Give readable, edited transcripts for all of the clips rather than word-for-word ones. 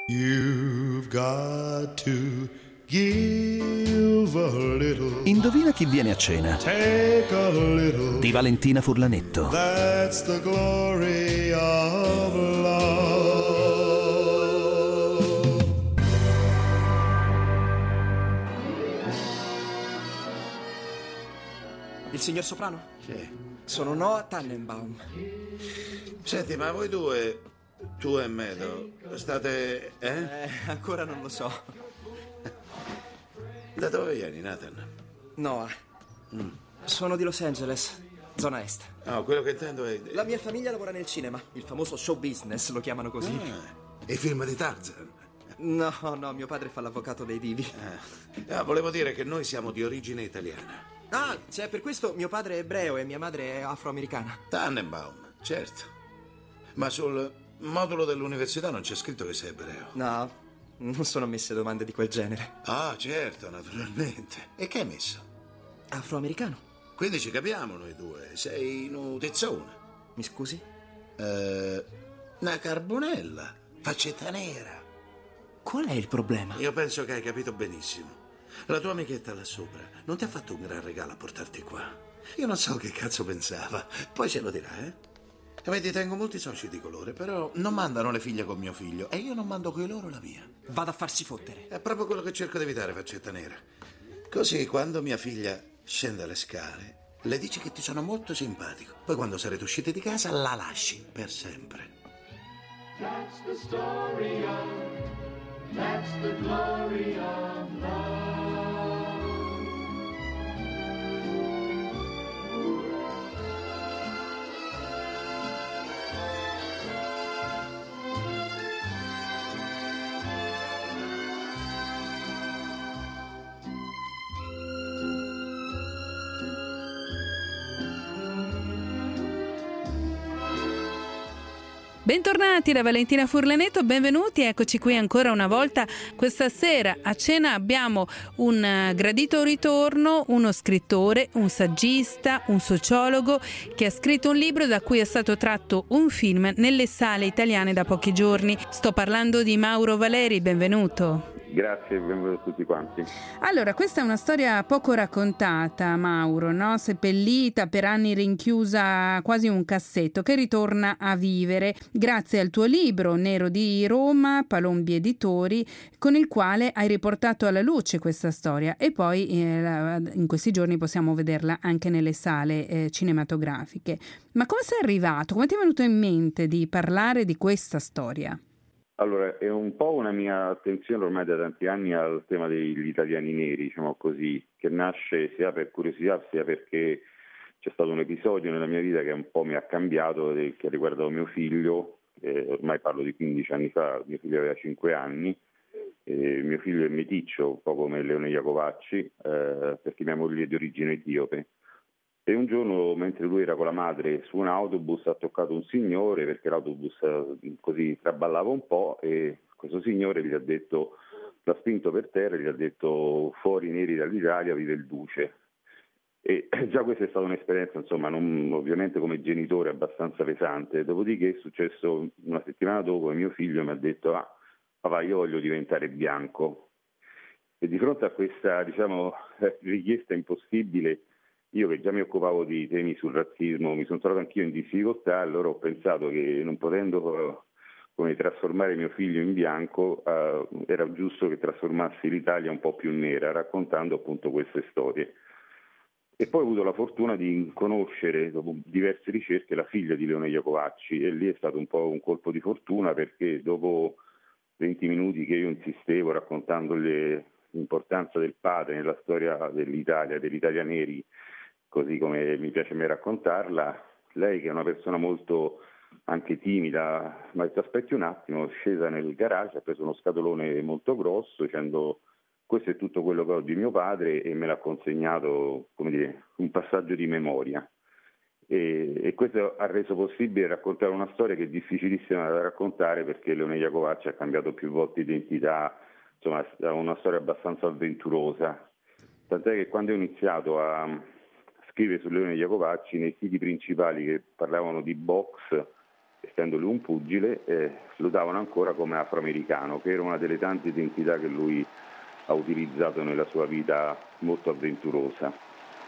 You've got to give a little. Indovina chi viene a cena? Take a little. Di Valentina Furlanetto. That's the glory of love. Il signor Soprano? Sì. Sono Noah Tannenbaum. Senti, ma voi due, tu e Meadow, state... Ancora non lo so. Da dove vieni, Nathan? Noah. Sono di Los Angeles, zona est. No, quello che intendo è... La mia famiglia lavora nel cinema, il famoso show business, lo chiamano così. I film di Tarzan. No, mio padre fa l'avvocato dei divi. Volevo dire che noi siamo di origine italiana. Ah, cioè per questo mio padre è ebreo e mia madre è afroamericana. Tannenbaum, certo. Ma sul modulo dell'università non c'è scritto che sei ebreo. No, non sono messe domande di quel genere. Ah, certo, naturalmente. E che hai messo? Afroamericano? Quindi ci capiamo noi due. Sei un tizzone. Mi scusi? Una carbonella, faccetta nera. Qual è il problema? Io penso che hai capito benissimo. La tua amichetta là sopra non ti ha fatto un gran regalo a portarti qua. Io non so che cazzo pensava. Poi ce lo dirà, eh? Vedi, tengo molti soci di colore, però non mandano le figlie con mio figlio e io non mando coi loro la mia. Vado a farsi fottere. È proprio quello che cerco di evitare, faccetta nera. Così quando mia figlia scende le scale, le dici che ti sono molto simpatico. Poi quando sarete usciti di casa la lasci per sempre. That's the story of, that's the glory of love. Bentornati da Valentina Furlanetto, benvenuti, eccoci qui ancora una volta. Questa sera a cena abbiamo un gradito ritorno, uno scrittore, un saggista, un sociologo che ha scritto un libro da cui è stato tratto un film nelle sale italiane da pochi giorni. Sto parlando di Mauro Valeri, benvenuto. Grazie, benvenuti a tutti quanti. Allora, questa è una storia poco raccontata, Mauro, no? Seppellita, per anni rinchiusa quasi un cassetto, che ritorna a vivere grazie al tuo libro Nero di Roma, Palombi Editori, con il quale hai riportato alla luce questa storia e poi in questi giorni possiamo vederla anche nelle sale cinematografiche. Ma come sei arrivato? Come ti è venuto in mente di parlare di questa storia? Allora, è un po' una mia attenzione ormai da tanti anni al tema degli italiani neri, diciamo così, che nasce sia per curiosità sia perché c'è stato un episodio nella mia vita che un po' mi ha cambiato, che ha riguardato mio figlio, ormai parlo di 15 anni fa, mio figlio aveva 5 anni, mio figlio è meticcio, un po' come Leone Iacovacci, perché mia moglie è di origine etiope. E un giorno, mentre lui era con la madre su un autobus, ha toccato un signore perché l'autobus così traballava un po' e questo signore gli ha detto, l'ha spinto per terra e gli ha detto fuori i neri dall'Italia, vive il duce. E già questa è stata un'esperienza, insomma, non, ovviamente come genitore abbastanza pesante. Dopodiché è successo una settimana dopo e mio figlio mi ha detto papà, io voglio diventare bianco. E di fronte a questa, diciamo, richiesta impossibile, io che già mi occupavo di temi sul razzismo, mi sono trovato anch'io in difficoltà, allora ho pensato che non potendo trasformare mio figlio in bianco, era giusto che trasformassi l'Italia un po' più nera, raccontando appunto queste storie. E poi ho avuto la fortuna di conoscere, dopo diverse ricerche, la figlia di Leone Iacovacci e lì è stato un po' un colpo di fortuna perché dopo 20 minuti che io insistevo raccontando l'importanza del padre nella storia dell'Italia, degli italiani, così come mi piace a me raccontarla, lei che è una persona molto anche timida, ma ti aspetti un attimo, è scesa nel garage, ha preso uno scatolone molto grosso dicendo questo è tutto quello che ho di mio padre e me l'ha consegnato, come dire, un passaggio di memoria. E questo ha reso possibile raccontare una storia che è difficilissima da raccontare perché Leone Iacovacci ha cambiato più volte identità, insomma è una storia abbastanza avventurosa, tant'è che quando ho iniziato a scrivere su Leone Iacovacci nei siti principali che parlavano di box essendo lui un pugile, lo davano ancora come afroamericano, che era una delle tante identità che lui ha utilizzato nella sua vita molto avventurosa.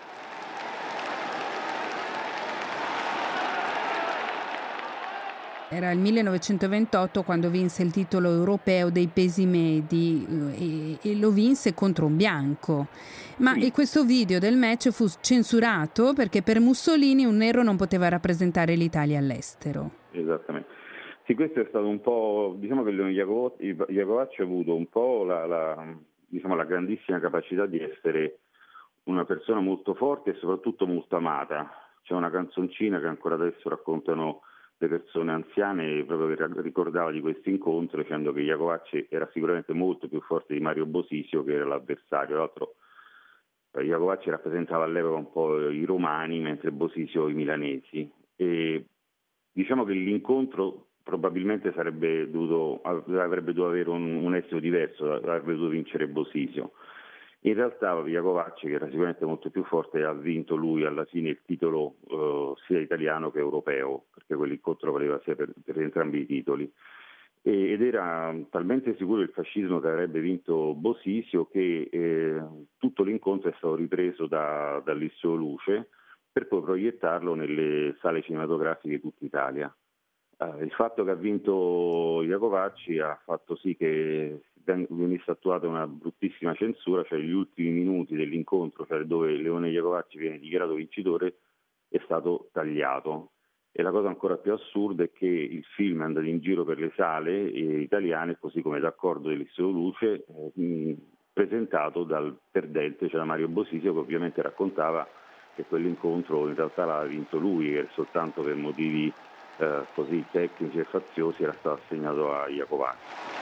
Era il 1928 quando vinse il titolo europeo dei pesi medi e lo vinse contro un bianco. Ma Sì. e questo video del match fu censurato perché per Mussolini un nero non poteva rappresentare l'Italia all'estero. Esattamente. Sì, questo è stato un po', diciamo che Leone Iacovacci ha avuto un po' la grandissima capacità di essere una persona molto forte e soprattutto molto amata. C'è una canzoncina che ancora adesso raccontano le persone anziane, proprio che ricordava di questo incontro, dicendo che Iacovacci era sicuramente molto più forte di Mario Bosisio, che era l'avversario. Tra l'altro Iacovacci rappresentava all'epoca un po' i romani, mentre Bosisio i milanesi. E diciamo che l'incontro probabilmente avrebbe dovuto avere un esito diverso, avrebbe dovuto vincere Bosisio. In realtà Iacovacci, che era sicuramente molto più forte, ha vinto lui alla fine il titolo sia italiano che europeo, perché quell'incontro valeva sia per entrambi i titoli. Ed era talmente sicuro il fascismo che avrebbe vinto Bosisio che tutto l'incontro è stato ripreso dall'Istituto Luce per poi proiettarlo nelle sale cinematografiche di tutta Italia. Il fatto che ha vinto Iacovacci ha fatto sì che venisse attuata una bruttissima censura, cioè gli ultimi minuti dell'incontro, cioè dove Leone Iacovacci viene dichiarato vincitore, è stato tagliato. E la cosa ancora più assurda è che il film è andato in giro per le sale italiane, così come d'accordo dell'Istituto Luce, presentato dal perdente, cioè da Mario Bosisio, che ovviamente raccontava che quell'incontro in realtà l'aveva vinto lui, e soltanto per motivi così tecnici e faziosi era stato assegnato a Iacovacci.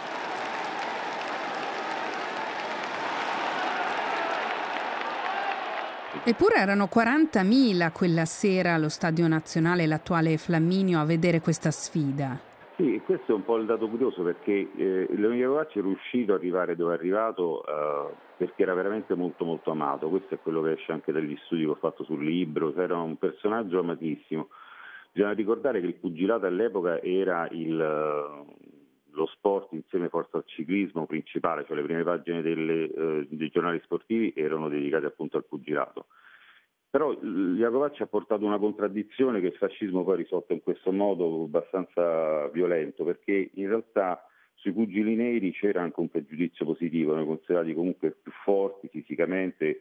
Eppure erano 40.000 quella sera allo Stadio Nazionale, l'attuale Flaminio, a vedere questa sfida. Sì, questo è un po' il dato curioso, perché Leone Iacovacci è riuscito ad arrivare dove è arrivato perché era veramente molto molto amato. Questo è quello che esce anche dagli studi che ho fatto sul libro, cioè era un personaggio amatissimo. Bisogna ricordare che il pugilato all'epoca era lo sport insieme forse al ciclismo principale, cioè le prime pagine dei giornali sportivi erano dedicate appunto al pugilato. Però Iacovacci ha portato una contraddizione che il fascismo poi ha risolto in questo modo abbastanza violento, perché in realtà sui pugili neri c'era anche un pregiudizio positivo, erano considerati comunque più forti fisicamente,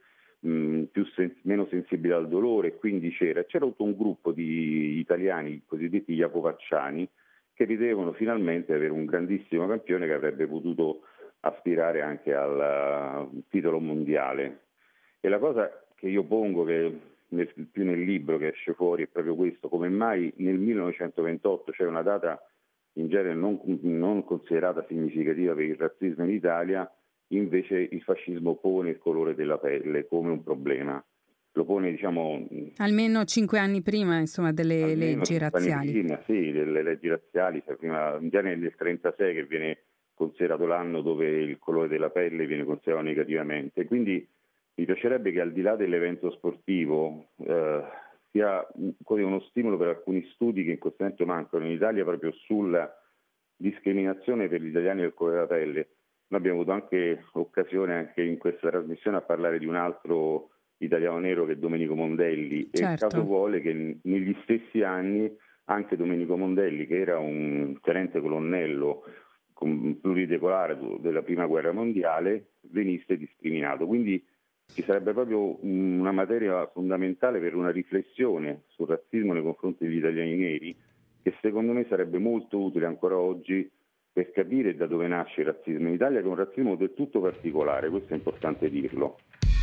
meno sensibili al dolore, e quindi c'era tutto un gruppo di italiani cosiddetti iacovacciani che ritenevano finalmente avere un grandissimo campione che avrebbe potuto aspirare anche al titolo mondiale. E la cosa che io pongo, che più nel libro che esce fuori, è proprio questo: come mai nel 1928, cioè una data in genere non considerata significativa per il razzismo in Italia, invece il fascismo pone il colore della pelle come un problema. Lo pone, diciamo, almeno 5 anni prima, insomma, delle leggi razziali. Prima, sì, delle leggi razziali, cioè prima, in genere nel 1936, che viene considerato l'anno dove il colore della pelle viene considerato negativamente. Quindi mi piacerebbe che, al di là dell'evento sportivo, sia uno stimolo per alcuni studi che in questo momento mancano in Italia proprio sulla discriminazione per gli italiani del colore della pelle. Noi abbiamo avuto anche occasione anche in questa trasmissione a parlare di un altro italiano nero, che è Domenico Mondelli, certo. E il caso vuole che negli stessi anni anche Domenico Mondelli, che era un tenente colonnello pluridecolare della prima guerra mondiale, venisse discriminato. Quindi ci sarebbe proprio una materia fondamentale per una riflessione sul razzismo nei confronti degli italiani neri, che secondo me sarebbe molto utile ancora oggi per capire da dove nasce il razzismo in Italia, che è un razzismo del tutto particolare, questo è importante dirlo.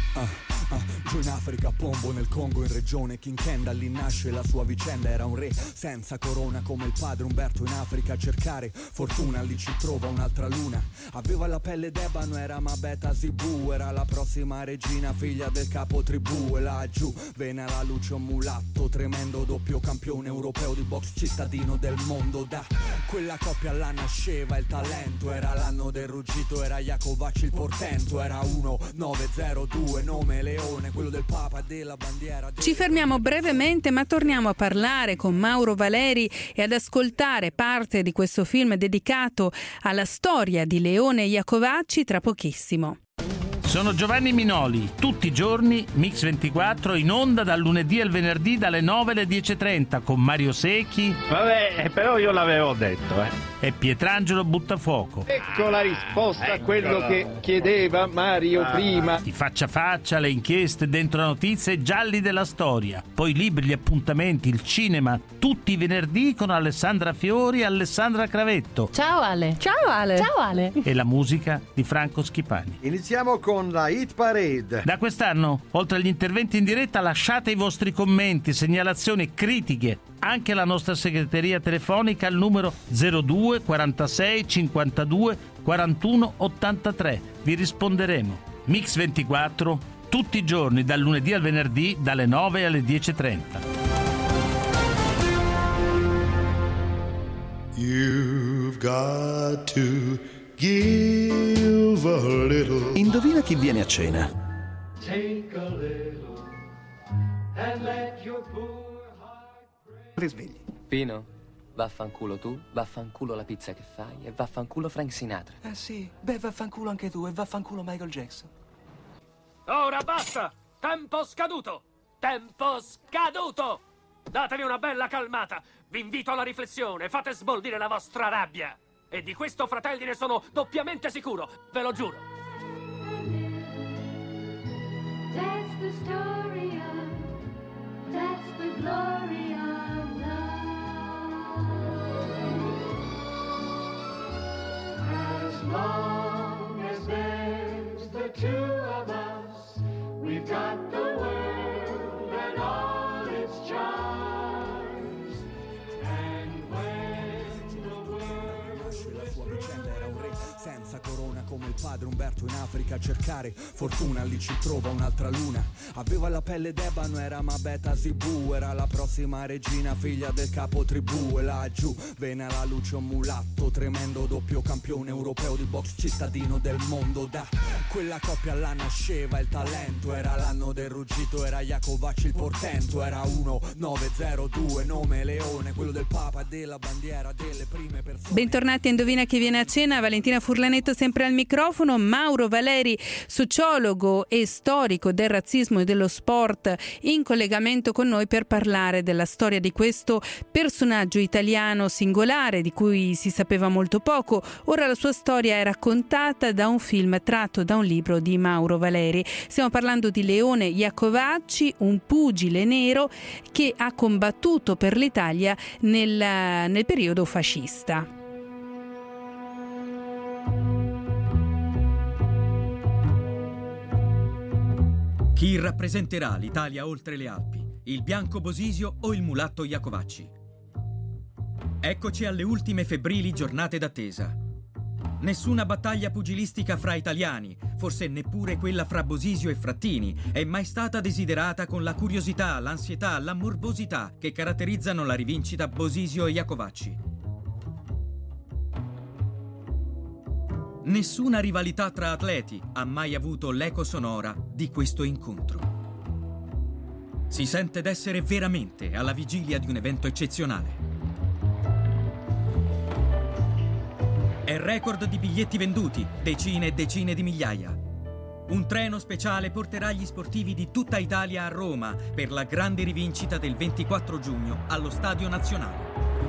Giù in Africa, Pombo nel Congo, in regione Kinkenda, lì nasce la sua vicenda. Era un re senza corona come il padre Umberto. In Africa a cercare fortuna, lì ci trova un'altra luna. Aveva la pelle d'ebano, era Mabeta Zibu, era la prossima regina, figlia del capo tribù. E laggiù venne alla luce un mulatto tremendo, doppio campione europeo di box, cittadino del mondo. Da quella coppia là nasceva il talento, era l'anno del ruggito, era Iacovacci il portento. Era 1902, nome Leone, quello del Papa e della bandiera. Ci fermiamo brevemente, ma torniamo a parlare con Mauro Valeri e ad ascoltare parte di questo film dedicato alla storia di Leone Iacovacci tra pochissimo. Sono Giovanni Minoli, tutti i giorni Mix24 in onda dal lunedì al venerdì dalle 9 alle 10:30 con Mario Secchi. Vabbè, però io l'avevo detto, E Pietrangelo Buttafuoco. Ecco la risposta a quello che chiedeva Mario prima. Di Faccia a Faccia, le inchieste, Dentro la Notizia e Gialli della Storia. Poi i libri, gli appuntamenti, il cinema, tutti i venerdì con Alessandra Fiori e Alessandra Cravetto. Ciao Ale. Ciao Ale. Ciao Ale. E la musica di Franco Schipani. Iniziamo con la Hit Parade. Da quest'anno, oltre agli interventi in diretta, lasciate i vostri commenti, segnalazioni, critiche anche alla nostra segreteria telefonica al numero 02 46 52 41 83. Vi risponderemo. Mix24 tutti i giorni dal lunedì al venerdì dalle 9 alle 10:30. You've got to give a little. Indovina chi viene a cena. Take a little and let your poor Risvegli. Pino, vaffanculo tu, vaffanculo la pizza che fai e vaffanculo Frank Sinatra. Sì, beh, vaffanculo anche tu e vaffanculo Michael Jackson. Ora basta! Tempo scaduto! Tempo scaduto! Datevi una bella calmata! Vi invito alla riflessione, fate sboldire la vostra rabbia! E di questo, fratelli, ne sono doppiamente sicuro, ve lo giuro! That's the story of, that's the glory of love. As long as there's the two of us, we've got the world and all its charms. And when the world La sua vicenda era un re senza corona come il padre Umberto in Africa a cercare fortuna, lì ci trova un'altra luna. Aveva la pelle d'ebano, era Mabeta Zibù, era la prossima regina, figlia del capo tribù. E laggiù venne alla luce un mulatto tremendo, doppio campione europeo di box, cittadino del mondo. Da quella coppia là nasceva il talento, era l'anno del ruggito, era Iacovacci il portento. Era 1902, nome Leone, quello del Papa e della bandiera delle prime persone. Bentornati a Indovina chi viene a cena, Valentina Furlanetto sempre al microfono, Mauro Valeri, sociologo e storico del razzismo e dello sport, in collegamento con noi per parlare della storia di questo personaggio italiano singolare di cui si sapeva molto poco. Ora la sua storia è raccontata da un film tratto da un libro di Mauro Valeri. Stiamo parlando di Leone Iacovacci, un pugile nero che ha combattuto per l'Italia nel periodo fascista. Chi rappresenterà l'Italia oltre le Alpi? Il bianco Bosisio o il mulatto Iacovacci? Eccoci alle ultime febbrili giornate d'attesa. Nessuna battaglia pugilistica fra italiani, forse neppure quella fra Bosisio e Frattini, è mai stata desiderata con la curiosità, l'ansietà, la morbosità che caratterizzano la rivincita Bosisio-Iacovacci. Nessuna rivalità tra atleti ha mai avuto l'eco sonora di questo incontro. Si sente d'essere veramente alla vigilia di un evento eccezionale. È record di biglietti venduti, decine e decine di migliaia. Un treno speciale porterà gli sportivi di tutta Italia a Roma per la grande rivincita del 24 giugno allo Stadio Nazionale.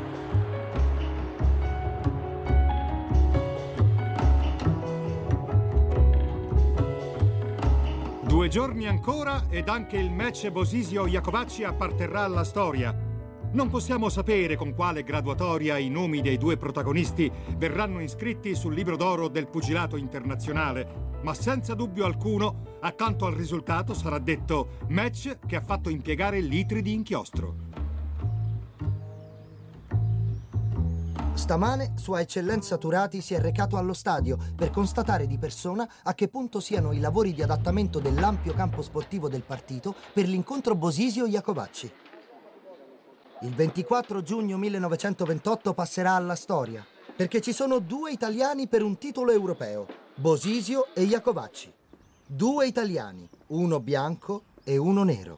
Due giorni ancora ed anche il match Bosisio-Iacovacci apparterrà alla storia. Non possiamo sapere con quale graduatoria i nomi dei due protagonisti verranno iscritti sul libro d'oro del pugilato internazionale, ma senza dubbio alcuno, accanto al risultato sarà detto match che ha fatto impiegare litri di inchiostro. Stamane Sua Eccellenza Turati si è recato allo stadio per constatare di persona a che punto siano i lavori di adattamento dell'ampio campo sportivo del partito per l'incontro Bosisio-Iacovacci. Il 24 giugno 1928 passerà alla storia, perché ci sono due italiani per un titolo europeo, Bosisio e Iacovacci. Due italiani, uno bianco e uno nero.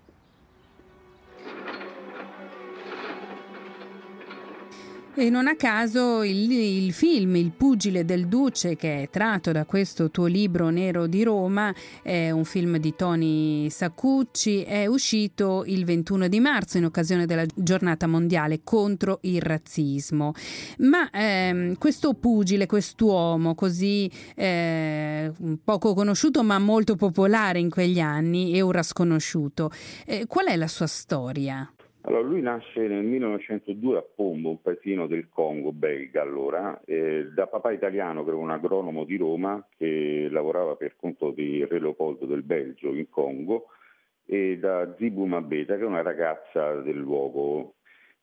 E non a caso il film Il pugile del Duce, che è tratto da questo tuo libro Nero di Roma, è un film di Tony Saccucci, è uscito il 21 di marzo in occasione della giornata mondiale contro il razzismo. Ma questo pugile, quest'uomo così poco conosciuto ma molto popolare in quegli anni e ora sconosciuto, qual è la sua storia? Allora, lui nasce nel 1902 a Pombo, un paesino del Congo belga allora, da papà italiano che era un agronomo di Roma che lavorava per conto di Re Leopoldo del Belgio in Congo, e da Zibu Mabeta che è una ragazza del luogo.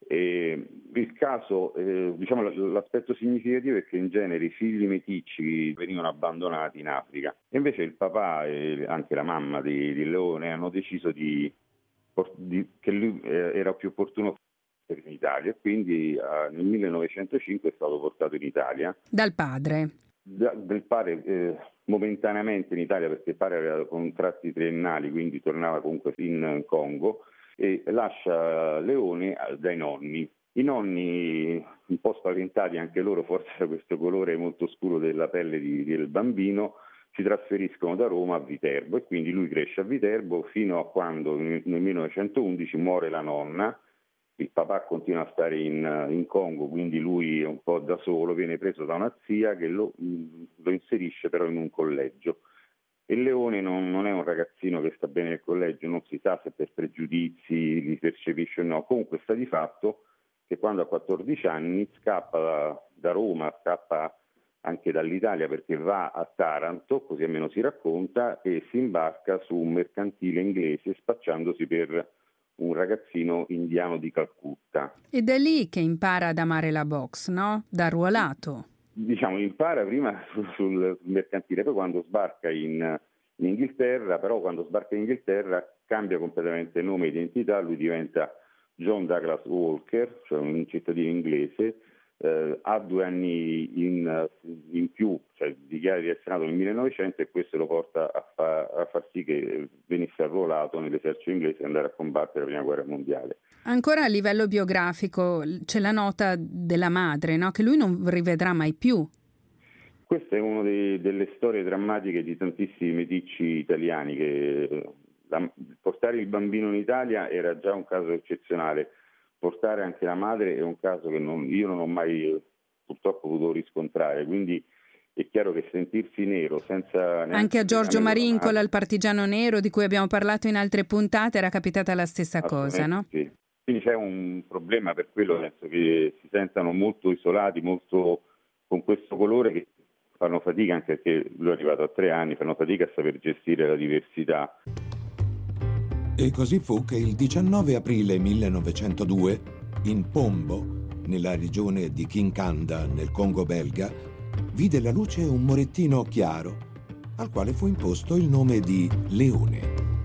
Il caso, diciamo, l'aspetto significativo è che in genere i figli meticci venivano abbandonati in Africa, e invece il papà e anche la mamma di Leone hanno deciso che lui era più opportuno in Italia, e quindi nel 1905 è stato portato in Italia. Dal padre? Del padre momentaneamente in Italia, perché il padre aveva contratti triennali, quindi tornava comunque in Congo, e lascia Leone dai nonni. I nonni, un po' spaventati anche loro, forse da questo colore molto scuro della pelle del bambino, si trasferiscono da Roma a Viterbo, e quindi lui cresce a Viterbo fino a quando nel 1911 muore la nonna. Il papà continua a stare in Congo, quindi lui è un po' da solo, viene preso da una zia che lo inserisce però in un collegio. E Leone non è un ragazzino che sta bene nel collegio, non si sa se per pregiudizi li percepisce o no. Comunque sta di fatto che quando ha 14 anni scappa da Roma, scappa anche dall'Italia perché va a Taranto, così almeno si racconta, e si imbarca su un mercantile inglese spacciandosi per un ragazzino indiano di Calcutta. Ed è lì che impara ad amare la box, no? Da arruolato. Diciamo, impara prima sul mercantile, poi quando sbarca in Inghilterra, però quando sbarca in Inghilterra cambia completamente nome e identità, lui diventa John Douglas Walker, cioè un cittadino inglese. Ha 2 anni in più, cioè dichiara di essere nato nel 1900, e questo lo porta a far sì che venisse arruolato nell'esercito inglese e andare a combattere la prima guerra mondiale. Ancora a livello biografico c'è la nota della madre, no? Che lui non rivedrà mai più. Questa è una delle storie drammatiche di tantissimi meticci italiani, che portare il bambino in Italia era già un caso eccezionale. Portare anche la madre è un caso che io non ho mai purtroppo potuto riscontrare, quindi è chiaro che sentirsi nero senza... Anche a Giorgio Marincola, il partigiano nero di cui abbiamo parlato in altre puntate, era capitata la stessa cosa, no? Sì. Quindi c'è un problema per quello, penso che si sentano molto isolati, molto con questo colore, che fanno fatica, anche perché lui è arrivato a 3 anni, fanno fatica a saper gestire la diversità. E così fu che il 19 aprile 1902, in Pombo, nella regione di Kinkanda, nel Congo belga, vide la luce un morettino chiaro, al quale fu imposto il nome di Leone.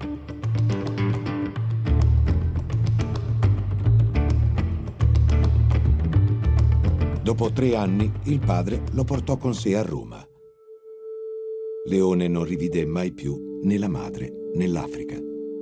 Dopo 3 anni, il padre lo portò con sé a Roma. Leone non rivide mai più né la madre né l'Africa.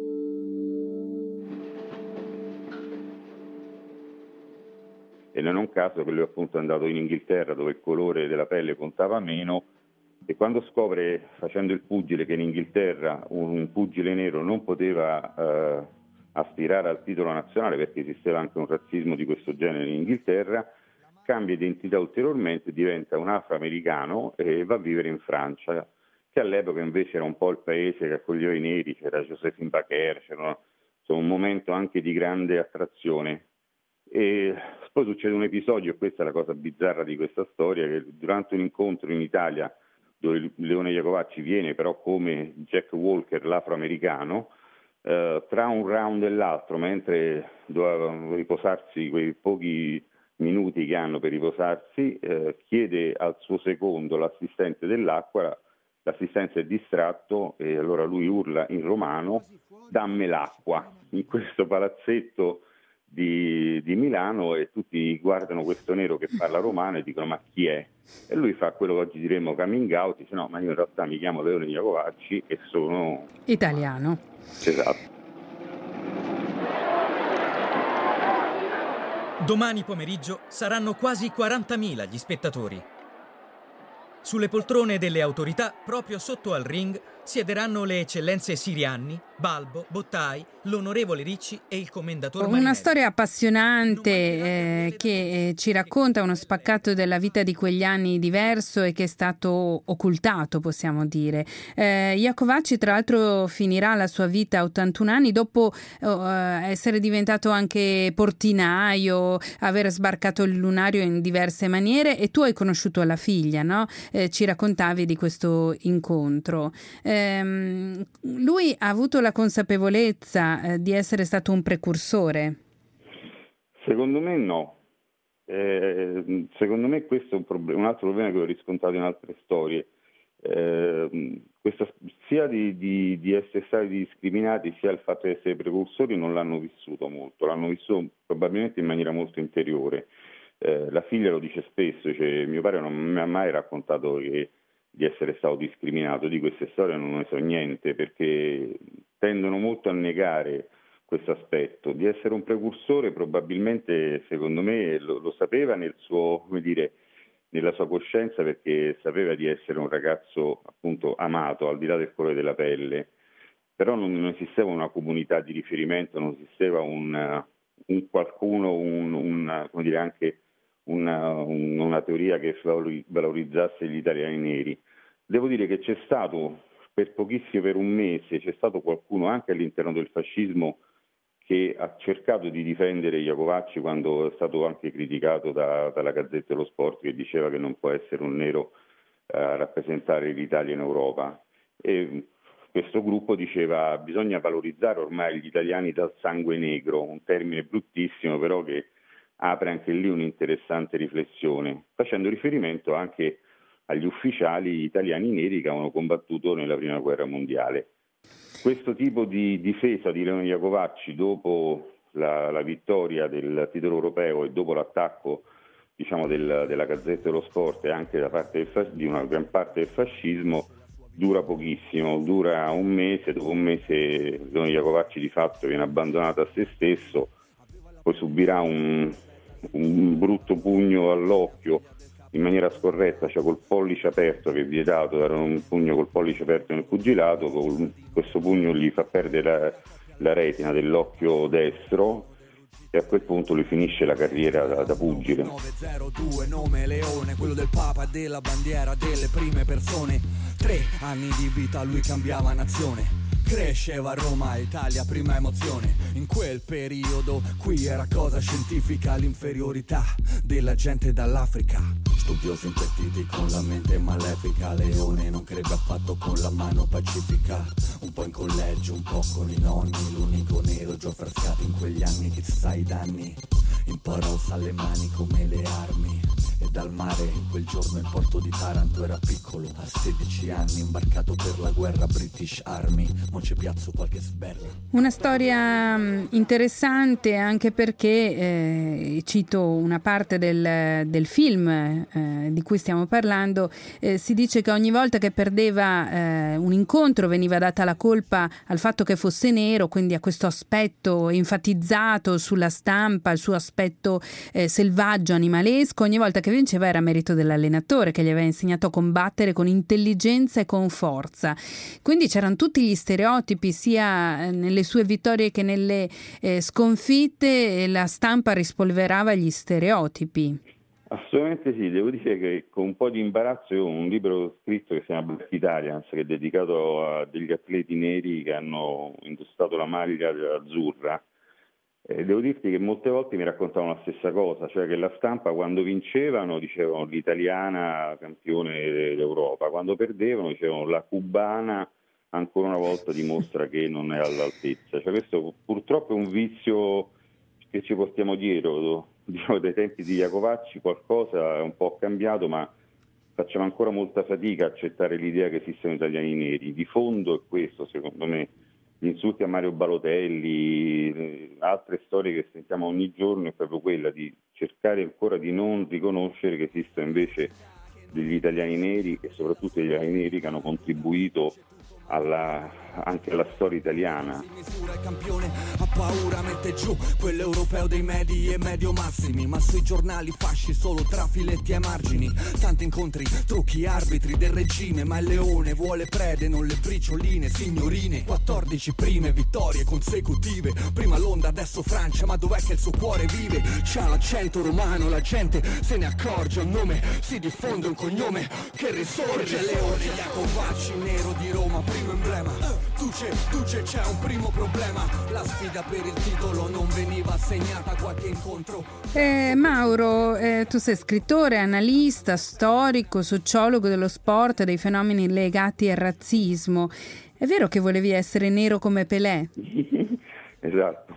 E non è un caso che lui appunto è andato in Inghilterra, dove il colore della pelle contava meno, e quando scopre, facendo il pugile, che in Inghilterra un pugile nero non poteva aspirare al titolo nazionale perché esisteva anche un razzismo di questo genere in Inghilterra, cambia identità ulteriormente, diventa un afroamericano e va a vivere in Francia, che all'epoca invece era un po' il paese che accoglieva i neri, c'era Joséphine Baker, c'era un momento anche di grande attrazione. E poi succede un episodio, e questa è la cosa bizzarra di questa storia, che durante un incontro in Italia, dove Leone Iacovacci viene però come Jack Walker, l'afroamericano, tra un round e l'altro, mentre doveva riposarsi quei pochi minuti che hanno per riposarsi, chiede al suo secondo, l'assistente dell'acqua, l'assistente è distratto e allora lui urla in romano: dammi l'acqua. In questo palazzetto di Milano, e tutti guardano questo nero che parla romano e dicono: ma chi è? E lui fa quello che oggi diremmo coming out, dice: no, ma io in realtà mi chiamo Leone Iacovacci e sono italiano. Esatto. Domani pomeriggio saranno quasi 40.000 gli spettatori. Sulle poltrone delle autorità, proprio sotto al ring, siederanno le eccellenze Sirianni, Balbo, Bottai, l'onorevole Ricci e il commendatore Marinelli. Una storia appassionante che ci racconta uno spaccato della vita di quegli anni diverso e che è stato occultato, possiamo dire. Iacovacci, tra l'altro, finirà la sua vita a 81 anni dopo essere diventato anche portinaio, aver sbarcato il lunario in diverse maniere, e tu hai conosciuto la figlia, no? Ci raccontavi di questo incontro. Lui ha avuto la consapevolezza di essere stato un precursore? Secondo me no. Secondo me questo è un altro problema che ho riscontrato in altre storie. Sia di essere stati discriminati, sia il fatto di essere precursori non l'hanno vissuto molto, l'hanno vissuto probabilmente in maniera molto interiore. La figlia lo dice spesso, cioè, mio padre non mi ha mai raccontato di essere stato discriminato. Di queste storie non ne so niente, perché tendono molto a negare questo aspetto. Di essere un precursore probabilmente, secondo me, lo sapeva nel suo, come dire, nella sua coscienza, perché sapeva di essere un ragazzo appunto amato al di là del colore della pelle, però non esisteva una comunità di riferimento, non esisteva un qualcuno, come dire, anche una teoria che valorizzasse gli italiani neri. Devo dire che c'è stato per pochissimo, per un mese, c'è stato qualcuno anche all'interno del fascismo che ha cercato di difendere Iacovacci quando è stato anche criticato dalla Gazzetta dello Sport, che diceva che non può essere un nero a rappresentare l'Italia in Europa. E questo gruppo diceva: bisogna valorizzare ormai gli italiani dal sangue negro, un termine bruttissimo però che apre anche lì un'interessante riflessione, facendo riferimento anche agli ufficiali italiani neri che avevano combattuto nella Prima Guerra Mondiale. Questo tipo di difesa di Leone Iacovacci dopo la vittoria del titolo europeo e dopo l'attacco, diciamo, della Gazzetta dello Sport e anche da parte di una gran parte del fascismo, dura pochissimo, dura un mese. Dopo un mese Leone Iacovacci di fatto viene abbandonato a se stesso, poi subirà un brutto pugno all'occhio in maniera scorretta, cioè col pollice aperto, che è vietato, era un pugno col pollice aperto nel pugilato. Con questo pugno gli fa perdere la retina dell'occhio destro e a quel punto lui finisce la carriera da pugile. 902, nome Leone, quello del Papa e della bandiera delle prime persone. 3 anni di vita lui cambiava nazione. Cresceva a Roma, Italia, prima emozione. In quel periodo qui era cosa scientifica l'inferiorità della gente dall'Africa. Studiosi impettiti con la mente malefica. Leone non crede affatto con la mano pacifica. Un po' in collegio, un po' con i nonni. L'unico nero Gio Frascati in quegli anni, chissà i danni. Imparò a usare le mani come le armi. E dal mare in quel giorno il porto di Taranto era piccolo. A 16 anni imbarcato per la guerra British Army. Mo c'è piazzo qualche sberla. Una storia interessante anche perché, cito una parte del film di cui stiamo parlando, si dice che ogni volta che perdeva un incontro veniva data la colpa al fatto che fosse nero, quindi a questo aspetto enfatizzato sulla stampa, il suo aspetto selvaggio, animalesco. Ogni volta che vinceva era merito dell'allenatore che gli aveva insegnato a combattere con intelligenza e con forza. Quindi c'erano tutti gli stereotipi sia nelle sue vittorie che nelle sconfitte, e la stampa rispolverava gli stereotipi. Assolutamente sì, devo dire che con un po' di imbarazzo io ho un libro scritto che si chiama Black Italians, che è dedicato a degli atleti neri che hanno indossato la maglia azzurra. Devo dirti che molte volte mi raccontavano la stessa cosa, cioè che la stampa quando vincevano dicevano l'italiana campione d'Europa, quando perdevano dicevano la cubana ancora una volta dimostra che non è all'altezza. Cioè questo purtroppo è un vizio che ci portiamo dietro, diciamo, dai tempi di Iacovacci qualcosa è un po' cambiato, ma facciamo ancora molta fatica a accettare l'idea che esistano italiani neri. Di fondo è questo, secondo me, gli insulti a Mario Balotelli, altre storie che sentiamo ogni giorno, è proprio quella di cercare ancora di non riconoscere che esistono invece degli italiani neri e soprattutto degli italiani neri che hanno contribuito anche alla storia italiana. Misura il campione, ha paura, mette giù quell'europeo dei medi e medio massimi, ma sui giornali fasci solo tra filetti e margini, tanti incontri, trucchi, arbitri del regime, ma il leone vuole prede, non le bricioline, signorine, 14 prime vittorie consecutive, prima Londra, adesso Francia, ma dov'è che il suo cuore vive? C'ha l'accento romano, la gente se ne accorge, un nome, si diffonde un cognome che risorge, Leone Iacovacci, nero di Roma, primo emblema. Duce, c'è un primo problema. La sfida per il titolo non veniva assegnata a qualche incontro. Mauro, tu sei scrittore, analista, storico, sociologo dello sport, dei fenomeni legati al razzismo. È vero che volevi essere nero come Pelé? Esatto.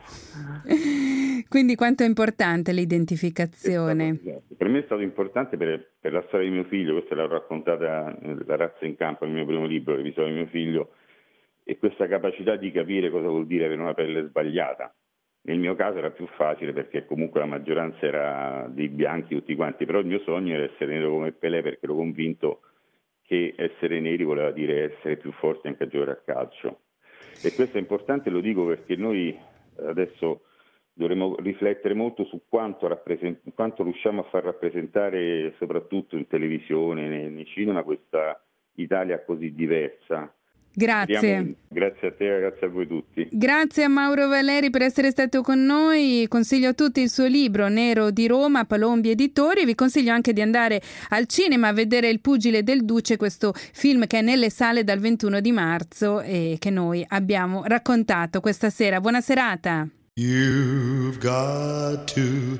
Quindi quanto è importante l'identificazione? Per me è stato importante per la storia di mio figlio, questa l'ho raccontata La razza in campo, nel mio primo libro, l'episodio di mio figlio, e questa capacità di capire cosa vuol dire avere una pelle sbagliata. Nel mio caso era più facile perché comunque la maggioranza era dei bianchi tutti quanti, però il mio sogno era essere nero come Pelé perché ero convinto che essere neri voleva dire essere più forti anche a giocare a calcio. E questo è importante, lo dico perché noi adesso dovremmo riflettere molto su quanto riusciamo a far rappresentare, soprattutto in televisione, nei cinema, questa Italia così diversa. Grazie. Grazie a te, grazie a voi tutti. Grazie a Mauro Valeri per essere stato con noi. Consiglio a tutti il suo libro Nero di Roma, Palombi Editori. Vi consiglio anche di andare al cinema a vedere Il pugile del Duce, questo film che è nelle sale dal 21 di marzo e che noi abbiamo raccontato questa sera. Buona serata. You've got to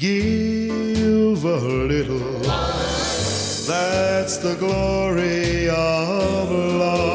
give a little. That's the glory of love.